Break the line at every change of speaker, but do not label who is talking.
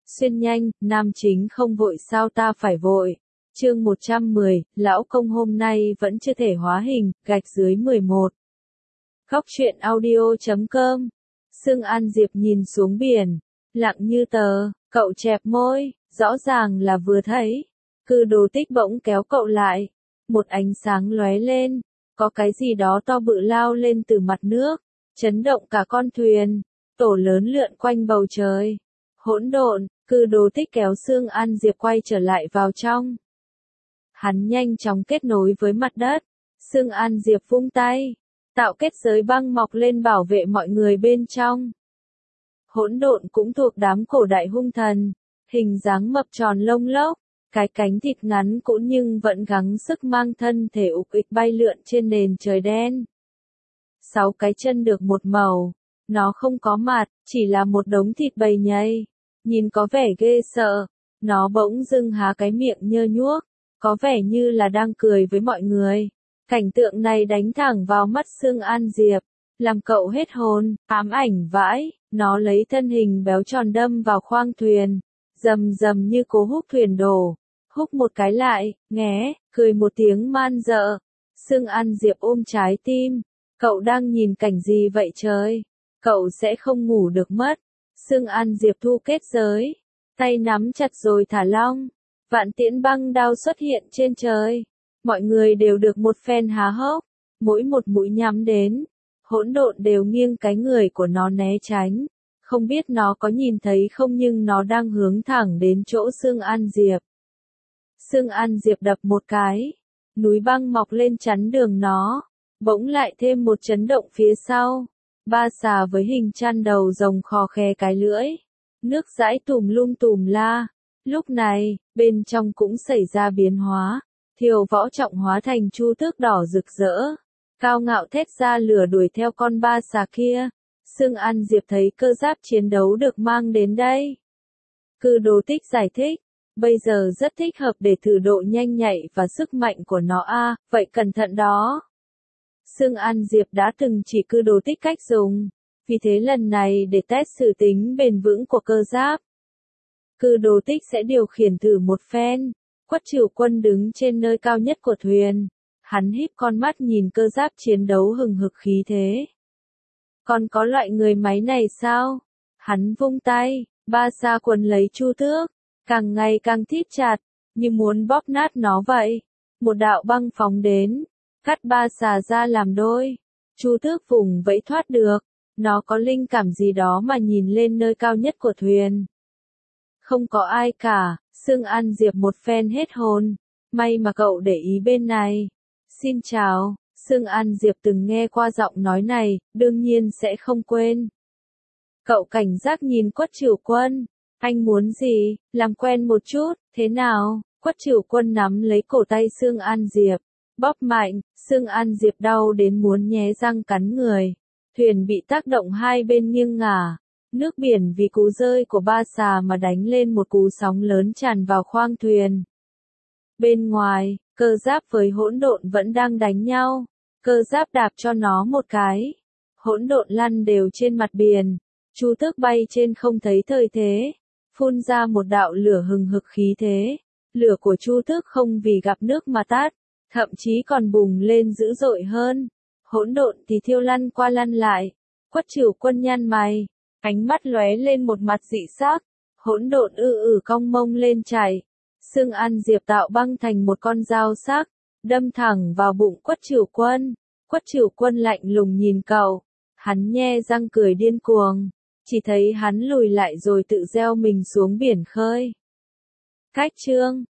Xuyên nhanh, nam chính không vội sao ta phải vội. Chương 110, lão công hôm nay vẫn chưa thể hóa hình, _11. Góc truyện audio.com. Sương An Diệp nhìn xuống biển, lặng như tờ, cậu chẹp môi, rõ ràng là vừa thấy. Cư Đồ Tích bỗng kéo cậu lại, một ánh sáng lóe lên, có cái gì đó to bự lao lên từ mặt nước, chấn động cả con thuyền, tổ lớn lượn quanh bầu trời. Hỗn độn, Cư Đồ Tích kéo Sương An Diệp quay trở lại vào trong. Hắn nhanh chóng kết nối với mặt đất. Sương An Diệp vung tay, tạo kết giới băng mọc lên bảo vệ mọi người bên trong. Hỗn độn cũng thuộc đám cổ đại hung thần, hình dáng mập tròn lông lốc, cái cánh thịt ngắn cũng nhưng vẫn gắng sức mang thân thể ục ịch bay lượn trên nền trời đen. 6 cái chân được một màu, nó không có mặt, chỉ là một đống thịt bầy nhầy, nhìn có vẻ ghê sợ. Nó bỗng dưng há cái miệng nhơ nhuốc, có vẻ như là đang cười với mọi người. Cảnh tượng này đánh thẳng vào mắt Sương An Diệp, làm cậu hết hồn, ám ảnh vãi. Nó lấy thân hình béo tròn đâm vào khoang thuyền, rầm rầm như cố húc thuyền đổ. Húc một cái lại, nghé, cười một tiếng man dợ. Sương An Diệp ôm trái tim, cậu đang nhìn cảnh gì vậy trời? Cậu sẽ không ngủ được mất. Sương An Diệp thu kết giới, tay nắm chặt rồi thả long. Vạn tiễn băng đao xuất hiện trên trời. Mọi người đều được một phen há hốc, mỗi một mũi nhắm đến. Hỗn độn đều nghiêng cái người của nó né tránh. Không biết nó có nhìn thấy không nhưng nó đang hướng thẳng đến chỗ Sương An Diệp. Sương An Diệp đập một cái, núi băng mọc lên chắn đường nó. Bỗng lại thêm một chấn động phía sau. Ba xà với hình chăn đầu rồng khò khè cái lưỡi. Nước dãi tùm lum tùm la. Lúc này, bên trong cũng xảy ra biến hóa. Thiều Võ Trọng hóa thành chu tước đỏ rực rỡ, cao ngạo thét ra lửa đuổi theo con ba xà kia. Sương An Diệp thấy cơ giáp chiến đấu được mang đến đây. Cư Đồ Tích giải thích, bây giờ rất thích hợp để thử độ nhanh nhạy và sức mạnh của nó vậy cẩn thận đó. Sương An Diệp đã từng chỉ Cư Đồ Tích cách dùng, vì thế lần này để test sự tính bền vững của cơ giáp, Cư Đồ Tích sẽ điều khiển thử một phen. Quất Trửu Quân đứng trên nơi cao nhất của thuyền, hắn híp con mắt nhìn cơ giáp chiến đấu hừng hực khí thế. Còn có loại người máy này sao? Hắn vung tay, ba sa quần lấy chu tước, càng ngày càng thít chặt, như muốn bóp nát nó vậy. Một đạo băng phóng đến, cắt ba xà ra làm đôi. Chu tước vùng vẫy thoát được, nó có linh cảm gì đó mà nhìn lên nơi cao nhất của thuyền. Không có ai cả. Sương An Diệp một phen hết hồn, may mà cậu để ý bên này. Xin chào, Sương An Diệp từng nghe qua giọng nói này, đương nhiên sẽ không quên. Cậu cảnh giác nhìn Quất Trửu Quân, anh muốn gì, làm quen một chút, thế nào? Quất Trửu Quân nắm lấy cổ tay Sương An Diệp, bóp mạnh, Sương An Diệp đau đến muốn nhé răng cắn người. Thuyền bị tác động hai bên nghiêng ngả. Nước biển vì cú rơi của ba xà mà đánh lên một cú sóng lớn tràn vào khoang thuyền. Bên ngoài, cơ giáp với hỗn độn vẫn đang đánh nhau. Cơ giáp đạp cho nó một cái. Hỗn độn lăn đều trên mặt biển. Chu tước bay trên không thấy thời thế. Phun ra một đạo lửa hừng hực khí thế. Lửa của chu tước không vì gặp nước mà tắt, thậm chí còn bùng lên dữ dội hơn. Hỗn độn thì thiêu lăn qua lăn lại. Quất Trửu Quân nhăn mày. Ánh mắt lóe lên một mặt dị sắc, hỗn độn cong mông lên chạy. Sương An Diệp tạo băng thành một con dao sắc, đâm thẳng vào bụng Quất Trửu Quân. Quất Trửu Quân lạnh lùng nhìn cậu, hắn nhe răng cười điên cuồng, chỉ thấy hắn lùi lại rồi tự gieo mình xuống biển khơi. Cách chương